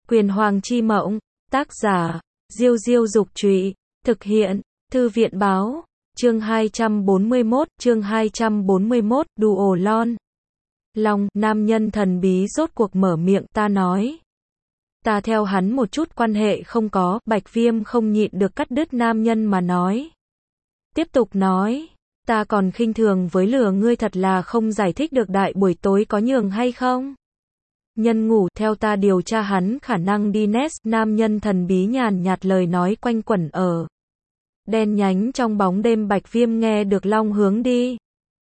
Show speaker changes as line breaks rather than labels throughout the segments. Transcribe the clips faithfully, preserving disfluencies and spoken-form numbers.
Quyền Hoàng chi mộng, tác giả, Diêu Diêu Dục Trụy, thực hiện, Thư viện Báo, chương hai trăm bốn mươi mốt, chương hai trăm bốn mươi mốt, đù ổ lon. Long, nam nhân thần bí rốt cuộc mở miệng, ta nói. Ta theo hắn một chút quan hệ không có, Bạch Viêm không nhịn được cắt đứt nam nhân mà nói. Tiếp tục nói, ta còn khinh thường với lừa ngươi thật là không giải thích được đại buổi tối có nhường hay không. Nhân ngủ, theo ta điều tra hắn khả năng đi nest, nam nhân thần bí nhàn nhạt lời nói quanh quẩn ở. Đen nhánh trong bóng đêm. Bạch Viêm nghe được Long hướng đi.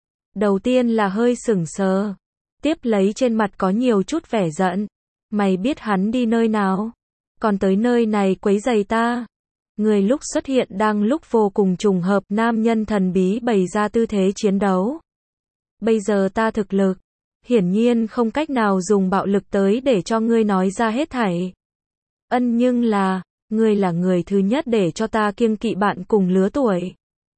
Đầu tiên là hơi sửng sờ. Tiếp lấy trên mặt có nhiều chút vẻ giận. Mày biết hắn đi nơi nào? Còn tới nơi này quấy rầy ta. Người lúc xuất hiện đang lúc vô cùng trùng hợp, nam nhân thần bí bày ra tư thế chiến đấu. Bây giờ ta thực lực, hiển nhiên không cách nào dùng bạo lực tới để cho ngươi nói ra hết thảy. Ân nhưng là, ngươi là người thứ nhất để cho ta kiêng kỵ bạn cùng lứa tuổi.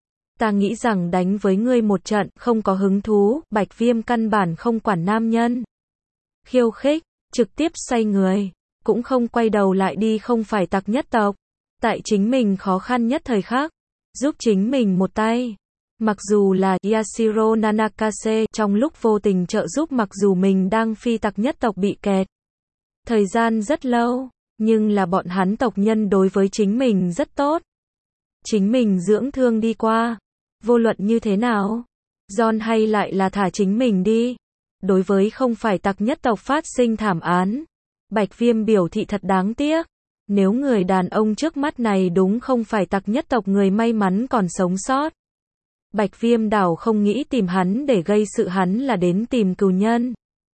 Ta nghĩ rằng đánh với ngươi một trận, không có hứng thú. Bạch Viêm căn bản không quản nam nhân khiêu khích, trực tiếp xoay người, cũng không quay đầu lại đi. Không phải tặc nhất tộc, tại chính mình khó khăn nhất thời khắc, giúp chính mình một tay. Mặc dù là Yashiro Nanakase, trong lúc vô tình trợ giúp, mặc dù mình đang phi tặc nhất tộc bị kẹt thời gian rất lâu, nhưng là bọn hắn tộc nhân đối với chính mình rất tốt. Chính mình dưỡng thương đi qua, vô luận như thế nào, John hay lại là thả chính mình đi. Đối với không phải tặc nhất tộc phát sinh thảm án, Bạch Viêm biểu thị thật đáng tiếc. Nếu người đàn ông trước mắt này đúng không phải tặc nhất tộc, người may mắn còn sống sót, Bạch Viêm đảo không nghĩ tìm hắn để gây sự, hắn là đến tìm cừu nhân.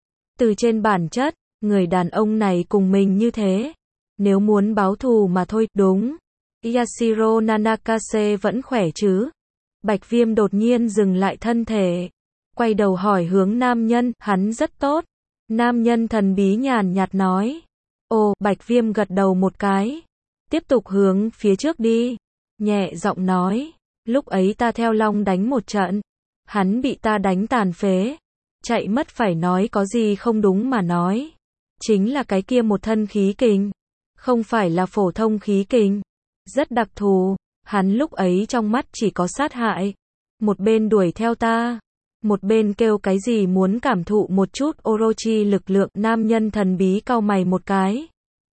Từ trên bản chất, người đàn ông này cùng mình như thế, nếu muốn báo thù mà thôi. Đúng, Yashiro Nanakase vẫn khỏe chứ? Bạch Viêm đột nhiên dừng lại thân thể, quay đầu hỏi hướng nam nhân. Hắn rất tốt. Nam nhân thần bí nhàn nhạt nói. Ồ, Bạch Viêm gật đầu một cái, tiếp tục hướng phía trước đi, nhẹ giọng nói. Lúc ấy ta theo Long đánh một trận, hắn bị ta đánh tàn phế, chạy mất. Phải nói có gì không đúng mà nói, chính là cái kia một thân khí kình, không phải là phổ thông khí kình, rất đặc thù. Hắn lúc ấy trong mắt chỉ có sát hại, một bên đuổi theo ta, một bên kêu cái gì muốn cảm thụ một chút Orochi lực lượng. Nam nhân thần bí cau mày một cái.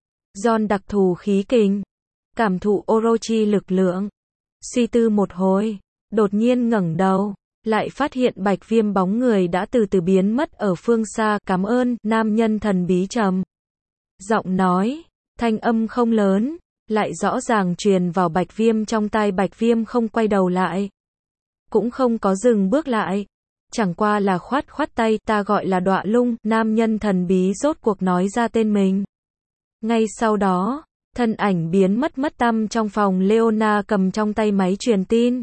John đặc thù khí kình, cảm thụ Orochi lực lượng. Suy tư một hồi, đột nhiên ngẩng đầu, lại phát hiện Bạch Viêm bóng người đã từ từ biến mất ở phương xa. Cảm ơn, nam nhân thần bí trầm giọng nói, thanh âm không lớn, lại rõ ràng truyền vào Bạch Viêm trong tai. Bạch Viêm không quay đầu lại, cũng không có dừng bước lại, chẳng qua là khoát khoát tay. Ta gọi là Đọa Lung. Nam nhân thần bí rốt cuộc nói ra tên mình. Ngay sau đó, thân ảnh biến mất mất tăm trong phòng. Leona cầm trong tay máy truyền tin,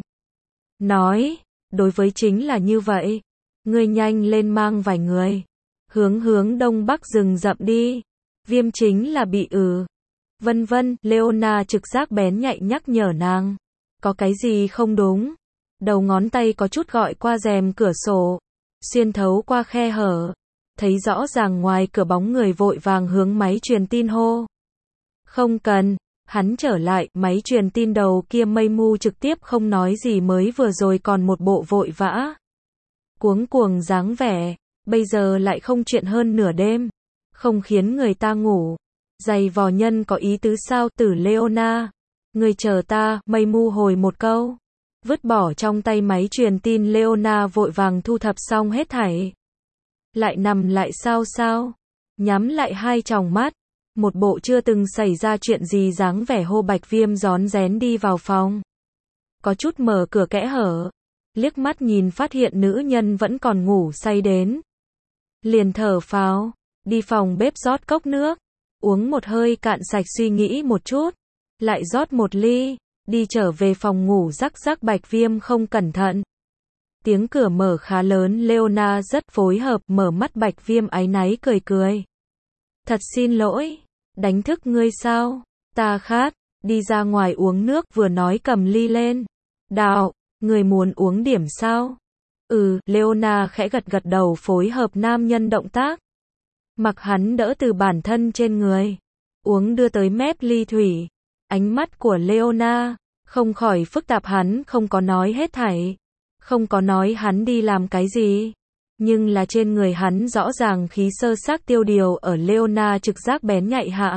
nói, đối với chính là như vậy, ngươi nhanh lên mang vài người, hướng hướng đông bắc rừng rậm đi. Viêm chính là bị ừ, vân vân. Leona trực giác bén nhạy nhắc nhở nàng, có cái gì không đúng. Đầu ngón tay có chút gọi qua rèm cửa sổ, xuyên thấu qua khe hở, thấy rõ ràng ngoài cửa bóng người, vội vàng hướng máy truyền tin hô. Không cần, hắn trở lại. Máy truyền tin đầu kia mây mu trực tiếp không nói gì, mới vừa rồi còn một bộ vội vã cuống cuồng dáng vẻ, bây giờ lại không chuyện hơn nửa đêm, không khiến người ta ngủ. Giày vò nhân có ý tứ sao? Tử Leona, người chờ ta. Mây mu hồi một câu, vứt bỏ trong tay máy truyền tin. Leona vội vàng thu thập xong hết thảy, lại nằm lại sao sao, nhắm lại hai tròng mắt, một bộ chưa từng xảy ra chuyện gì dáng vẻ. Hô. Bạch Viêm rón rén đi vào phòng, có chút mở cửa kẽ hở, liếc mắt nhìn phát hiện nữ nhân vẫn còn ngủ say đến, liền thở phào, đi phòng bếp rót cốc nước, uống một hơi cạn sạch. Suy nghĩ một chút, lại rót một ly, đi trở về phòng ngủ. Rắc rắc. Bạch Viêm không cẩn thận, tiếng cửa mở khá lớn. Leona rất phối hợp, mở mắt. Bạch Viêm áy náy cười cười. Thật xin lỗi, đánh thức ngươi sao? Ta khát, đi ra ngoài uống nước. Vừa nói cầm ly lên. Đạo, người muốn uống điểm sao? Ừ, Leona khẽ gật gật đầu phối hợp nam nhân động tác. Mặc hắn đỡ từ bản thân trên người. uống đưa tới mép ly thủy. Ánh mắt của Leona không khỏi phức tạp, hắn không có nói hết thảy, không có nói hắn đi làm cái gì, nhưng là trên người hắn rõ ràng khí sơ xác tiêu điều ở Leona trực giác bén nhạy hạ.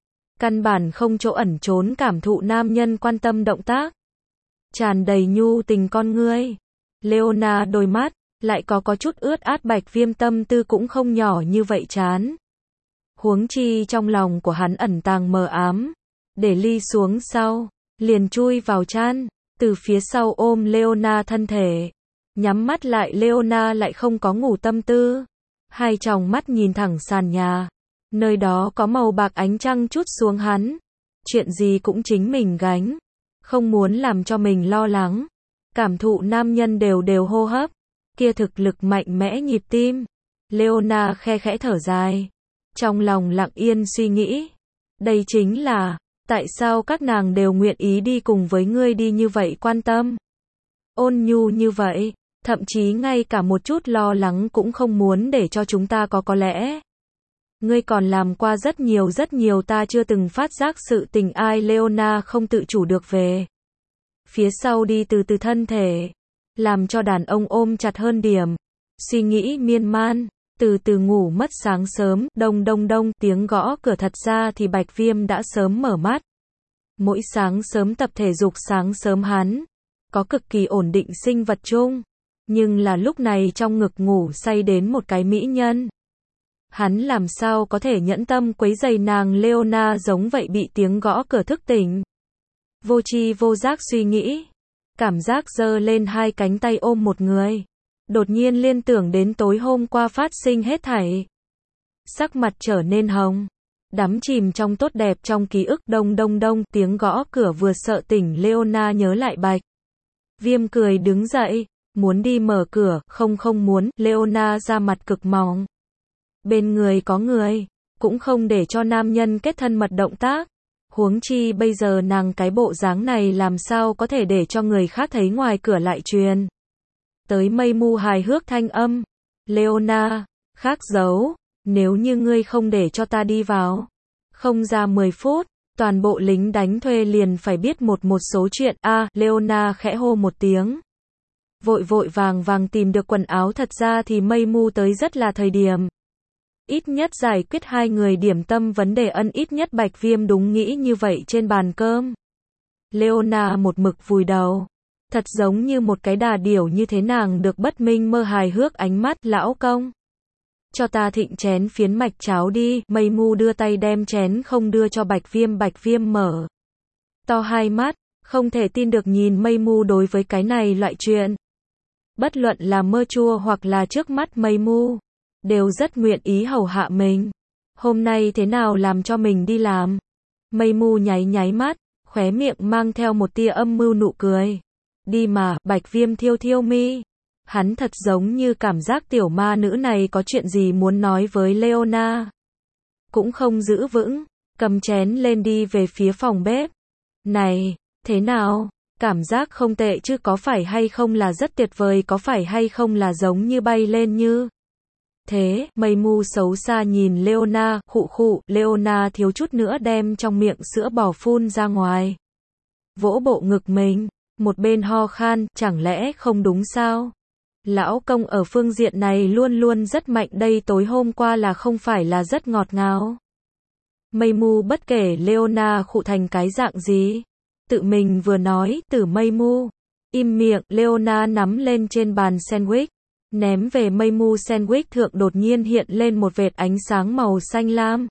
Căn bản không chỗ ẩn trốn cảm thụ nam nhân quan tâm động tác. Tràn đầy nhu tình con ngươi. Leona đôi mắt, lại có có chút ướt át. Bạch Viêm tâm tư cũng không nhỏ như vậy chán. Huống chi trong lòng của hắn ẩn tàng mờ ám. Để ly xuống sau, liền chui vào chăn, từ phía sau ôm Leona thân thể. Nhắm mắt lại, Leona lại không có ngủ tâm tư. Hai tròng mắt nhìn thẳng sàn nhà. Nơi đó có màu bạc ánh trăng trút xuống hắn. Chuyện gì cũng chính mình gánh. Không muốn làm cho mình lo lắng. Cảm thụ nam nhân đều đều hô hấp. Kia thực lực mạnh mẽ nhịp tim. Leona khe khẽ thở dài. Trong lòng lặng yên suy nghĩ. Đây chính là, tại sao các nàng đều nguyện ý đi cùng với ngươi đi như vậy, quan tâm. Ôn nhu như vậy. Thậm chí ngay cả một chút lo lắng cũng không muốn để cho chúng ta có. Có lẽ ngươi còn làm qua rất nhiều rất nhiều ta chưa từng phát giác sự tình. Ai? Leona không tự chủ được về phía sau đi, từ từ thân thể, làm cho đàn ông ôm chặt hơn điểm. Suy nghĩ miên man, từ từ ngủ mất. Sáng sớm, đông đông đông, tiếng gõ cửa. Thật ra thì Bạch Viêm đã sớm mở mắt. Mỗi sáng sớm tập thể dục, sáng sớm hắn có cực kỳ ổn định sinh vật chung, nhưng là lúc này trong ngực ngủ say đến một cái mỹ nhân. Hắn làm sao có thể nhẫn tâm quấy rầy nàng? Leona giống vậy bị tiếng gõ cửa thức tỉnh. Vô tri vô giác suy nghĩ, cảm giác giơ lên hai cánh tay ôm một người. Đột nhiên liên tưởng đến tối hôm qua phát sinh hết thảy. Sắc mặt trở nên hồng, đắm chìm trong tốt đẹp trong ký ức. Đông đông đông, tiếng gõ cửa vừa sợ tỉnh Leona nhớ lại Bạch Viêm, cười đứng dậy, muốn đi mở cửa. Không không muốn. Leona ra mặt cực mỏng. Bên người có người, cũng không để cho nam nhân kết thân mật động tác. Huống chi bây giờ nàng cái bộ dáng này làm sao có thể để cho người khác thấy. Ngoài cửa lại truyền tới mây mu hài hước thanh âm. Leona, khác giấu, nếu như ngươi không để cho ta đi vào, không ra mười phút, toàn bộ lính đánh thuê liền phải biết một một số chuyện. A, à, Leona khẽ hô một tiếng. Vội vội vàng vàng tìm được quần áo. Thật ra thì mây mu tới rất là thời điểm. Ít nhất giải quyết hai người điểm tâm vấn đề ân. Ít nhất Bạch Viêm đúng nghĩ như vậy. Trên bàn cơm, Leona một mực vùi đầu, thật giống như một cái đà điểu như thế. Nàng được bất minh mơ hài hước ánh mắt. Lão công, cho ta thịnh chén phiến mạch cháo đi. Mây mu đưa tay đem chén không đưa cho Bạch Viêm. Bạch Viêm mở to hai mắt, không thể tin được nhìn mây mu. Đối với cái này loại chuyện, bất luận là mơ chua hoặc là trước mắt mây mu, đều rất nguyện ý hầu hạ mình. Hôm nay thế nào làm cho mình đi làm? Mây mu nháy nháy mắt, khóe miệng mang theo một tia âm mưu nụ cười. Đi mà. Bạch Viêm thiêu thiêu mi. Hắn thật giống như cảm giác tiểu ma nữ này có chuyện gì muốn nói với Leona. Cũng không giữ vững, cầm chén lên đi về phía phòng bếp. Này, thế nào? Cảm giác không tệ chứ, có phải hay không là rất tuyệt vời, có phải hay không là giống như bay lên như thế? Mây mu xấu xa nhìn Leona, khụ khụ. Leona thiếu chút nữa đem trong miệng sữa bò phun ra ngoài. Vỗ bộ ngực mình, một bên ho khan. Chẳng lẽ không đúng sao? Lão công ở phương diện này luôn luôn rất mạnh đây. Tối hôm qua là không phải là rất ngọt ngào? Mây mu bất kể Leona khụ thành cái dạng gì, tự mình vừa nói. Từ mây mu im miệng. Leona nắm lên trên bàn sandwich, ném về mây mu. Sandwich thượng đột nhiên hiện lên một vệt ánh sáng màu xanh lam,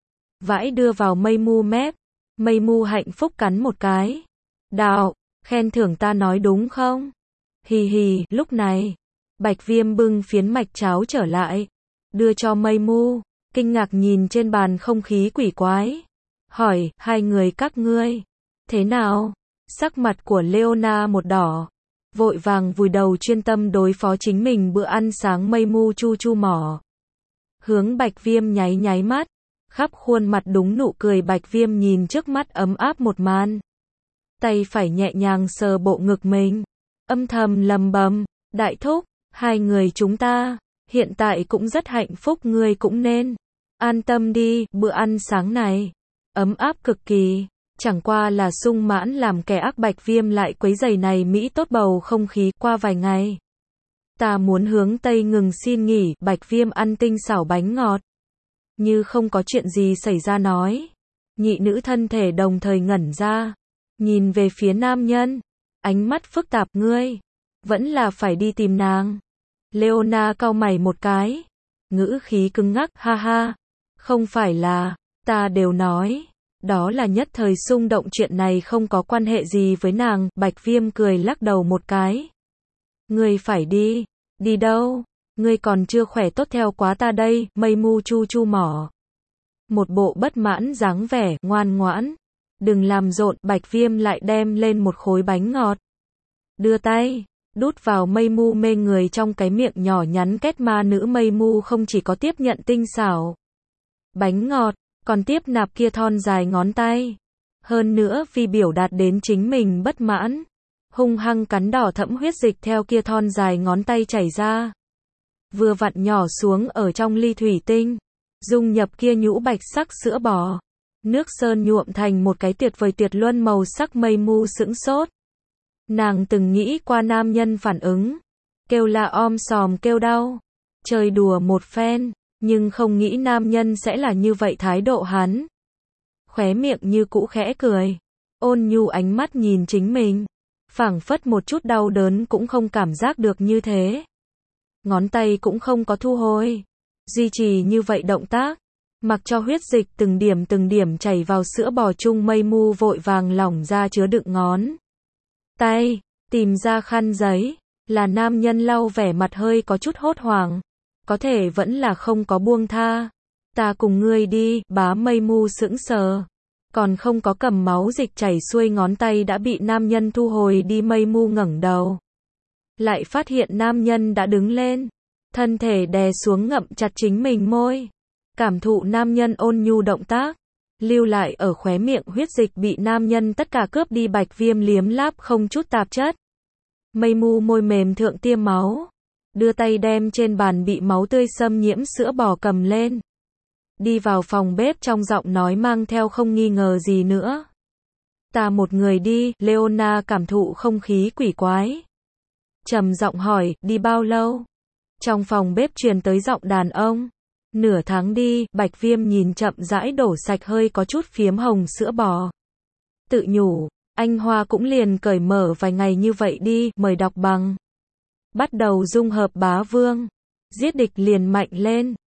vãi đưa vào mây mu mép. Mây mu hạnh phúc cắn một cái. Đạo, khen thưởng ta nói đúng không? Hì hì. Lúc này, Bạch Viêm bưng phiến mạch cháo trở lại, đưa cho mây mu, kinh ngạc nhìn trên bàn không khí quỷ quái. Hỏi, hai người các ngươi thế nào? Sắc mặt của Leona một đỏ, vội vàng vùi đầu chuyên tâm đối phó chính mình bữa ăn sáng. Mây mu chu chu mỏ, hướng Bạch Viêm nháy nháy mắt, khắp khuôn mặt đúng nụ cười. Bạch Viêm nhìn trước mắt ấm áp một màn, tay phải nhẹ nhàng sờ bộ ngực mình, âm thầm lầm bầm, đại thúc, hai người chúng ta hiện tại cũng rất hạnh phúc, ngươi cũng nên an tâm đi. Bữa ăn sáng này ấm áp cực kỳ. Chẳng qua là sung mãn làm kẻ ác Bạch Viêm lại quấy rầy này Mỹ tốt bầu không khí. Qua vài ngày, ta muốn hướng Tây ngừng xin nghỉ. Bạch Viêm ăn tinh xảo bánh ngọt, như không có chuyện gì xảy ra nói. Nhị nữ thân thể đồng thời ngẩn ra, nhìn về phía nam nhân, ánh mắt phức tạp. Ngươi vẫn là phải đi tìm nàng. Leona cau mày một cái, ngữ khí cứng ngắc. Ha ha, không phải là, ta đều nói, đó là nhất thời xung động, chuyện này không có quan hệ gì với nàng. Bạch Viêm cười lắc đầu một cái. Ngươi phải đi, đi đâu? Ngươi còn chưa khỏe tốt theo quá ta đây. Mây Mu chu chu mỏ, một bộ bất mãn dáng vẻ. Ngoan ngoãn, đừng làm rộn. Bạch Viêm lại đem lên một khối bánh ngọt, đưa tay đút vào Mây Mu mê người trong cái miệng nhỏ nhắn kết ma nữ. Mây Mu không chỉ có tiếp nhận tinh xảo bánh ngọt, còn tiếp nạp kia thon dài ngón tay. Hơn nữa vì biểu đạt đến chính mình bất mãn, hung hăng cắn đỏ thẫm huyết dịch theo kia thon dài ngón tay chảy ra, vừa vặn nhỏ xuống ở trong ly thủy tinh, dung nhập kia nhũ bạch sắc sữa bò. Nước sơn nhuộm thành một cái tuyệt vời tuyệt luân màu sắc. Mây Mu sững sốt. Nàng từng nghĩ qua nam nhân phản ứng, kêu la om sòm kêu đau, chơi đùa một phen, nhưng không nghĩ nam nhân sẽ là như vậy thái độ. Hắn khóe miệng như cũ khẽ cười, ôn nhu ánh mắt nhìn chính mình, phảng phất một chút đau đớn cũng không cảm giác được như thế. Ngón tay cũng không có thu hồi, duy trì như vậy động tác, mặc cho huyết dịch từng điểm từng điểm chảy vào sữa bò chung. Mây Mu vội vàng lỏng ra chứa đựng ngón tay, tìm ra khăn giấy, là nam nhân lau vẻ mặt hơi có chút hốt hoảng, có thể vẫn là không có buông tha. Ta cùng ngươi đi. Bá. Mây Mu sững sờ, còn không có cầm máu dịch chảy xuôi ngón tay đã bị nam nhân thu hồi đi. Mây Mu ngẩng đầu, lại phát hiện nam nhân đã đứng lên, thân thể đè xuống ngậm chặt chính mình môi, cảm thụ nam nhân ôn nhu động tác, lưu lại ở khóe miệng huyết dịch bị nam nhân tất cả cướp đi. Bạch Viêm liếm láp không chút tạp chất. Mây Mu môi mềm thượng tiêm máu, đưa tay đem trên bàn bị máu tươi xâm nhiễm sữa bò cầm lên, đi vào phòng bếp trong giọng nói mang theo không nghi ngờ gì nữa. Ta một người đi. Leona cảm thụ không khí quỷ quái, trầm giọng hỏi, đi bao lâu? Trong phòng bếp truyền tới giọng đàn ông, nửa tháng đi. Bạch Viêm nhìn chậm rãi đổ sạch hơi có chút phiếm hồng sữa bò, tự nhủ, anh Hoa cũng liền cởi mở vài ngày như vậy đi. Mời đọc bằng. Bắt đầu dung hợp bá vương, giết địch liền mạnh lên.